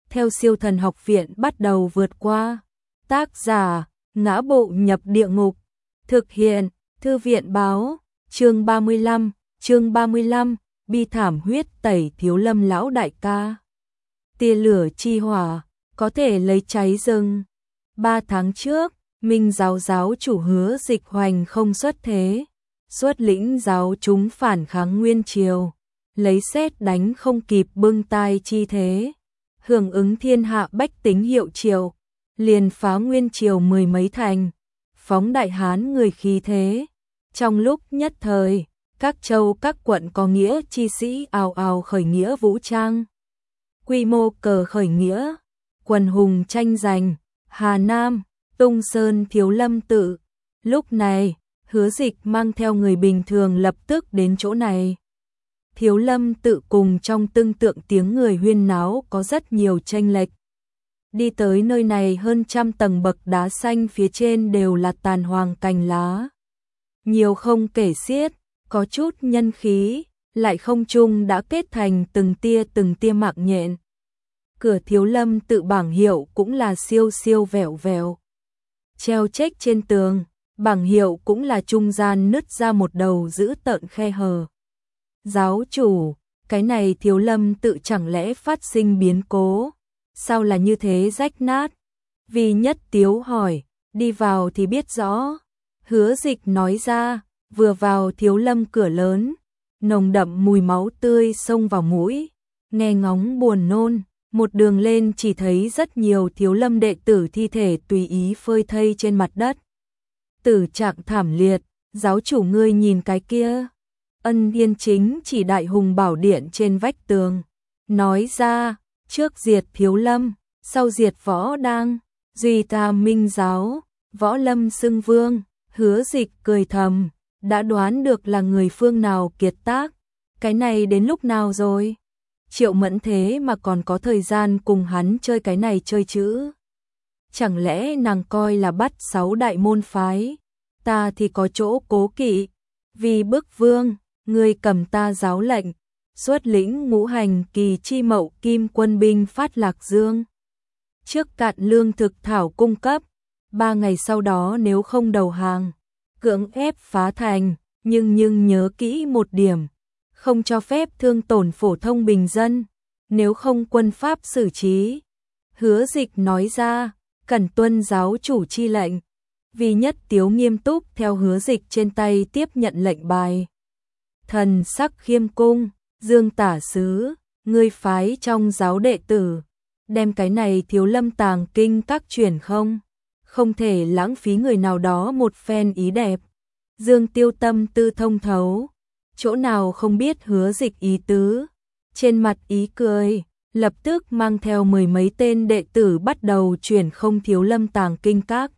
theo Siêu Thần Học Viện bắt đầu vượt qua. Tác giả: Ngã Bộ Nhập Địa Ngục. Thực hiện: Thư viện báo. Chương 35, bi thảm huyết tẩy Thiếu Lâm lão đại ca. Tia lửa chi hỏa, có thể lấy cháy rừng. 3 tháng trước, Minh giáo giáo chủ Hứa Dịch Hoành không xuất thế, xuất lĩnh giáo chúng phản kháng Nguyên Triều, lấy sét đánh không kịp bưng tai chi thế, hưởng ứng thiên hạ bách tính hiệu triệu, liền phá Nguyên Triều 10 mấy thành, phóng đại hán người khí thế. Trong lúc nhất thời, các châu các quận có nghĩa chi sĩ ào ào khởi nghĩa vũ trang. Quy mô cờ khởi nghĩa, quần hùng tranh giành, Hà Nam, Tung Sơn Thiếu Lâm tự. Lúc này, Hứa Dịch mang theo người bình thường lập tức đến chỗ này. Thiếu Lâm tự cùng trong tương tượng tiếng người huyên náo có rất nhiều chênh lệch. Đi tới nơi này hơn 100 tầng bậc đá xanh phía trên đều là tàn hoàng cành lá. Nhiều không kể xiết, có chút nhân khí, lại không chung đã kết thành từng tia mạng nhện. Cửa Thiếu Lâm tự bảng hiệu cũng là siêu siêu vẹo vẹo. Treo chếch trên tường, bảng hiệu cũng là trung gian nứt ra một đầu dữ tợn khe hở. Giáo chủ, cái này Thiếu Lâm tự chẳng lẽ phát sinh biến cố? Sao là như thế rách nát? Vì Nhất Tiếu hỏi, đi vào thì biết rõ. Hứa Dịch nói ra, vừa vào Thiếu Lâm cửa lớn, nồng đậm mùi máu tươi xông vào mũi, nghe ngóng buồn nôn. Một đường lên chỉ thấy rất nhiều Thiếu Lâm đệ tử thi thể tùy ý phơi thây trên mặt đất. Tử trạng thảm liệt, giáo chủ ngươi nhìn cái kia. Ân Yên Chính chỉ Đại Hùng Bảo Điện trên vách tường, nói ra, trước diệt Thiếu Lâm, sau diệt Võ Đang, duy ta Minh giáo, Võ Lâm xưng vương. Hứa Dịch cười thầm, đã đoán được là người phương nào kiệt tác, cái này đến lúc nào rồi? Triệu Mẫn thế mà còn có thời gian cùng hắn chơi cái này chơi chữ. Chẳng lẽ nàng coi là bắt 6 đại môn phái, ta thì có chỗ cố kỵ, vì bức vương, ngươi cầm ta giáo lệnh, xuất lĩnh ngũ hành kỳ chi Mậu Kim quân binh phát Lạc Dương. Trước cạn lương thực thảo cung cấp, 3 ngày sau đó nếu không đầu hàng, cưỡng ép phá thành, nhưng nhớ kỹ một điểm, không cho phép thương tổn phổ thông bình dân, nếu không quân pháp xử trí. Hứa Dịch nói ra, cần tuân giáo chủ chi lệnh. Vì Nhất Tiếu nghiêm túc theo Hứa Dịch trên tay tiếp nhận lệnh bài. Thần sắc khiêm cung, Dương tả sứ, ngươi phái trong giáo đệ tử, đem cái này Thiếu Lâm tàng kinh các truyền không? Không thể lãng phí người nào đó một phen ý đẹp. Dương Tiêu tâm tư thông thấu, chỗ nào không biết Hứa Dịch ý tứ, trên mặt ý cười, lập tức mang theo 10 mấy tên đệ tử bắt đầu chuyển không Thiếu Lâm tàng kinh các.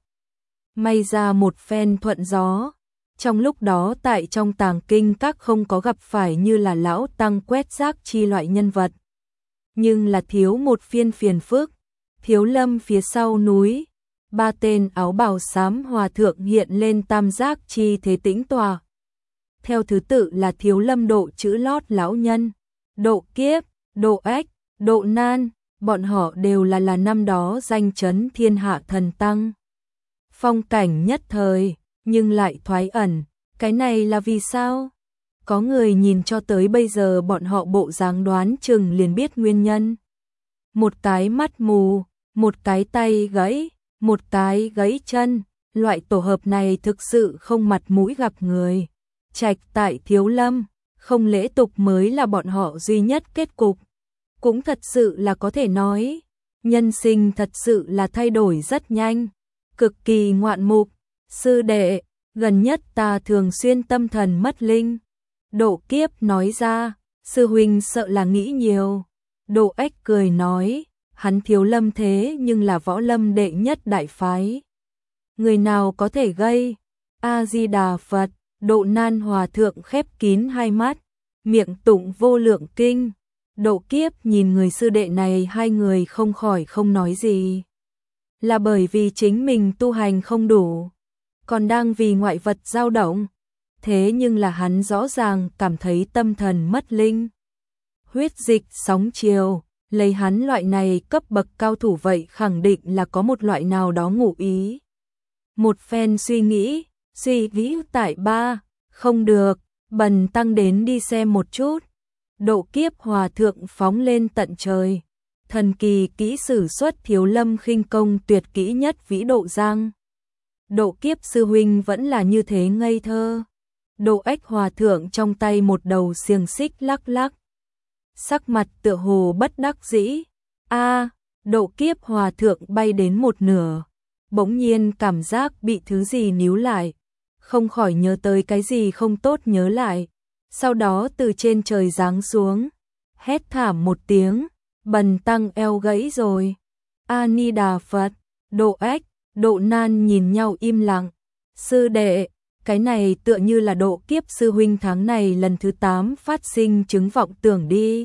May ra một phen thuận gió, trong lúc đó tại trong tàng kinh các không có gặp phải như là lão tăng quét rác chi loại nhân vật, nhưng là thiếu một phiên phiền phức. Thiếu Lâm phía sau núi, 3 tên áo bào xám hòa thượng hiện lên tam giác chi thế tĩnh tòa. Theo thứ tự là Thiếu Lâm độ chữ lót lão nhân, độ kiếp, độ ách, độ nan, bọn họ đều là năm đó danh chấn thiên hạ thần tăng. Phong cảnh nhất thời, nhưng lại thoái ẩn, cái này là vì sao? Có người nhìn cho tới bây giờ bọn họ bộ dáng đoán chừng liền biết nguyên nhân. Một cái mắt mù, một cái tay gãy, một cái gãy chân, loại tổ hợp này thực sự không mặt mũi gặp người. Trạch tại Thiếu Lâm, không lễ tục mới là bọn họ duy nhất kết cục. Cũng thật sự là có thể nói, nhân sinh thật sự là thay đổi rất nhanh, cực kỳ ngoạn mục. Sư đệ, gần nhất ta thường xuyên tâm thần mất linh. Độ Kiếp nói ra, sư huynh sợ là nghĩ nhiều. Độ Ách cười nói, hắn Thiếu Lâm thế nhưng là Võ Lâm đệ nhất đại phái, người nào có thể gây? A Di Đà Phật. Độ Nan hòa thượng khép kín hai mắt, miệng tụng vô lượng kinh. Độ Kiếp nhìn người sư đệ này, hai người không khỏi không nói gì. Là bởi vì chính mình tu hành không đủ, còn đang vì ngoại vật dao động. Thế nhưng là hắn rõ ràng cảm thấy tâm thần mất linh. Huyết dịch sóng chiều, Lấy hắn loại này cấp bậc cao thủ vậy khẳng định là có một loại nào đó ngụ ý. Một phen suy nghĩ tại ba, không được, bần tăng đến đi xem một chút. Độ Kiếp Hòa Thượng phóng lên tận trời. Thần kỳ kỹ sử xuất Thiếu Lâm khinh công tuyệt kỹ nhất vĩ độ giang. Độ Kiếp sư huynh vẫn là như thế ngây thơ. Độ Ếch Hòa Thượng trong tay một đầu xiềng xích lắc lắc. Sắc mặt tựa hồ bất đắc dĩ. Độ Kiếp Hòa Thượng bay đến một nửa. Bỗng nhiên cảm giác bị thứ gì níu lại. Không khỏi nhớ tới cái gì không tốt nhớ lại. Sau đó từ trên trời giáng xuống. Hét thảm một tiếng. Bần tăng eo gãy rồi. A Ni Đà Phật. Độ Ếch, Độ Nan nhìn nhau im lặng. Sư đệ, cái này tựa như là Độ Kiếp sư huynh tháng này lần thứ 8 phát sinh chứng vọng tưởng đi.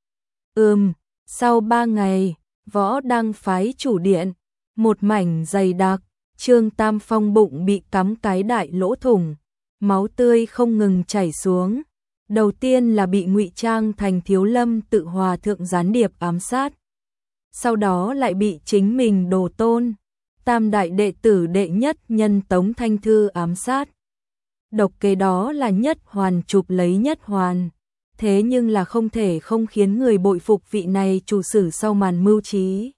Sau 3 ngày, Võ Đăng phái chủ điện, một mảnh dày đặc, Trương Tam Phong bụng bị cắm cái đại lỗ thủng, máu tươi không ngừng chảy xuống. Đầu tiên là bị ngụy trang thành Thiếu Lâm Tự Hòa Thượng gián điệp ám sát. Sau đó lại bị chính mình đồ tôn, tam đại đệ tử đệ nhất nhân Tống Thanh Thư ám sát. Độc kế đó là Nhất Hoàn chụp lấy Nhất Hoàn. Thế nhưng là không thể không khiến người bội phục vị này chủ sử sau màn mưu trí.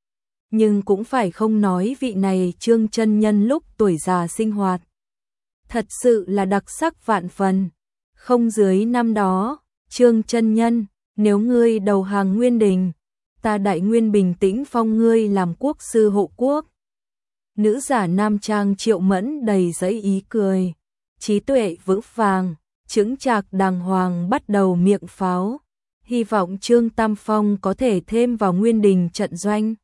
Nhưng cũng phải không nói vị này Trương chân nhân lúc tuổi già sinh hoạt. Thật sự là đặc sắc vạn phần. Không dưới năm đó, Trương chân nhân, nếu ngươi đầu hàng Nguyên Đình, ta Đại Nguyên bình tĩnh phong ngươi làm quốc sư hộ quốc. Nữ giả nam trang Triệu Mẫn đầy dẫy ý cười, trí tuệ vững vàng, chững chạc đàng hoàng bắt đầu miệng pháo, hy vọng Trương Tam Phong có thể thêm vào Nguyên Đình trận doanh.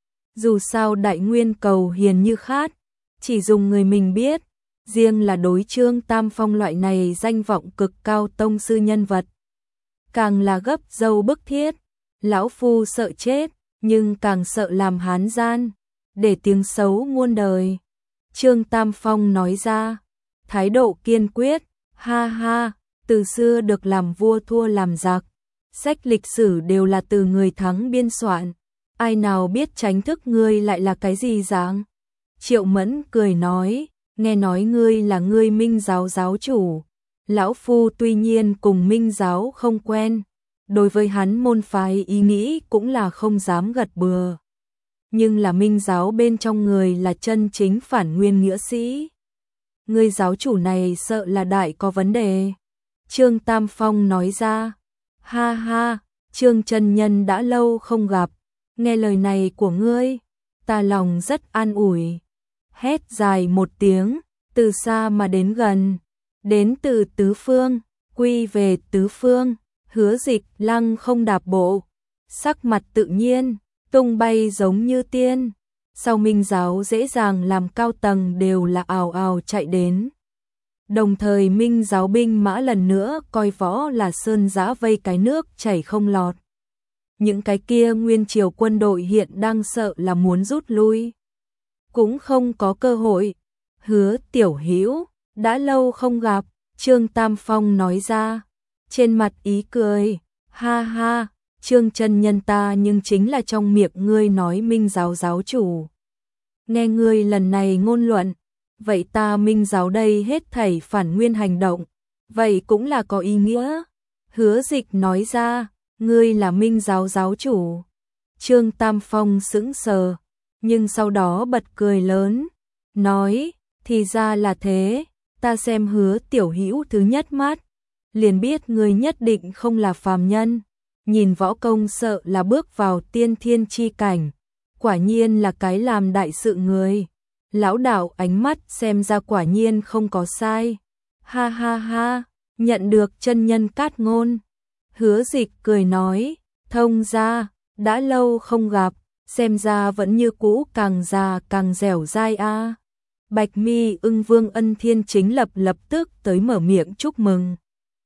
Dù sao Đại Nguyên cầu hiền như khát, chỉ dùng người mình biết, riêng là đối Trương Tam Phong loại này danh vọng cực cao tông sư nhân vật. Càng là gấp dâu bức thiết, lão phu sợ chết, nhưng càng sợ làm hán gian, để tiếng xấu muôn đời. Trương Tam Phong nói ra, thái độ kiên quyết, ha ha, từ xưa được làm vua thua làm giặc, sách lịch sử đều là từ người thắng biên soạn, ai nào biết tránh thức ngươi lại là cái gì dáng. Triệu Mẫn cười nói, nghe nói ngươi là ngươi Minh giáo giáo chủ, lão phu tuy nhiên cùng Minh giáo không quen, đối với hắn môn phái ý nghĩ cũng là không dám gật bừa. Nhưng là Minh giáo bên trong người là chân chính phản nguyên nghĩa sĩ. Ngươi giáo chủ này sợ là đại có vấn đề. Trương Tam Phong nói ra, ha ha, Trương chân nhân đã lâu không gặp, nghe lời này của ngươi, ta lòng rất an ủi. Hét dài một tiếng, từ xa mà đến gần, đến từ tứ phương, quy về tứ phương, Hứa Dịch lăng không đạp bộ, sắc mặt tự nhiên, tung bay giống như tiên. Sau Minh giáo dễ dàng làm cao tầng đều là ào ào chạy đến. Đồng thời Minh giáo binh mã lần nữa coi võ là sơn giã vây cái nước chảy không lọt. Những cái kia nguyên triều quân đội hiện đang sợ là muốn rút lui, cũng không có cơ hội. Hứa tiểu hữu, đã lâu không gặp, Trương Tam Phong nói ra, trên mặt ý cười, ha ha, Trương chân nhân ta nhưng chính là trong miệng ngươi nói Minh giáo giáo chủ. Nghe ngươi lần này ngôn luận, vậy ta Minh giáo đây hết thảy phản nguyên hành động, vậy cũng là có ý nghĩa. Hứa Dịch nói ra, ngươi là Minh giáo giáo chủ. Trương Tam Phong sững sờ, nhưng sau đó bật cười lớn, nói, thì ra là thế, ta xem Hứa tiểu hữu thứ nhất mắt, liền biết ngươi nhất định không là phàm nhân, nhìn võ công sợ là bước vào tiên thiên chi cảnh, quả nhiên là cái làm đại sự người. Lão đạo ánh mắt xem ra quả nhiên không có sai. Ha ha ha, nhận được chân nhân cát ngôn. Hứa Dịch cười nói, thông ra, đã lâu không gặp, xem ra vẫn như cũ càng già càng dẻo dai a. Bạch Mi Ưng Vương Ân Thiên Chính lập tức tới mở miệng chúc mừng.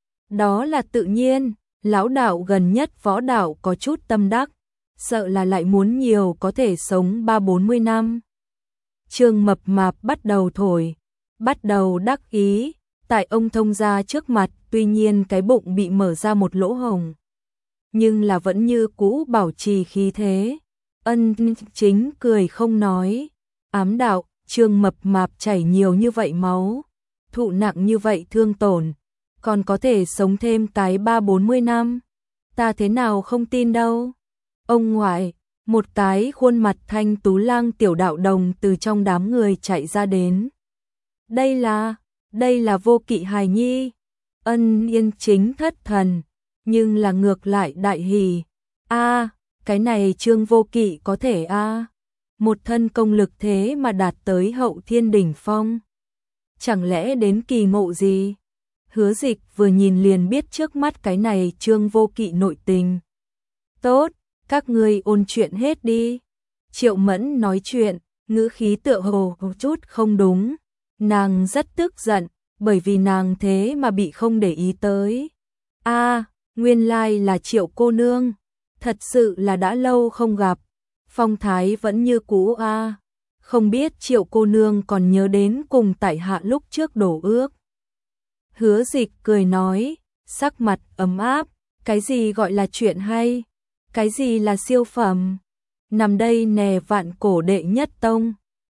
Đó là tự nhiên, lão đạo gần nhất võ đạo có chút tâm đắc, sợ là lại muốn nhiều có thể sống 30-40 năm. Trương Mập Mạp bắt đầu thổi, bắt đầu đắc ý, tại ông thông gia trước mặt, tuy nhiên cái bụng bị mở ra một lỗ hổng. nhưng là vẫn như cũ bảo trì khí thế. Ân Chính cười không nói, ám đạo, Trương mập mạp chảy nhiều như vậy máu, thụ nặng như vậy thương tổn, còn có thể sống thêm cái 30-40 năm. Ta thế nào không tin đâu. Ông ngoại, một cái khuôn mặt thanh tú lang tiểu đạo đồng từ trong đám người chạy ra đến. Đây là Vô Kỵ hài nhi. Ân Yên Chính thất thần, nhưng là ngược lại đại hỉ. A, cái này Trương Vô Kỵ có thể a, một thân công lực thế mà đạt tới hậu thiên đỉnh phong. Chẳng lẽ đến kỳ ngộ gì? Hứa Dịch vừa nhìn liền biết trước mắt cái này Trương Vô Kỵ nội tình. Tốt, các ngươi ôn chuyện hết đi. Triệu Mẫn nói chuyện, ngữ khí tựa hồ có chút không đúng. Nàng rất tức giận, bởi vì nàng thế mà bị không để ý tới. A, nguyên lai là Triệu cô nương, thật sự là đã lâu không gặp. Phong thái vẫn như cũ a. Không biết Triệu cô nương còn nhớ đến cùng tại hạ lúc trước đổ ước. Hứa Dịch cười nói, sắc mặt ấm áp, cái gì gọi là chuyện hay, cái gì là siêu phẩm. Nằm đây nè Vạn Cổ đệ nhất tông,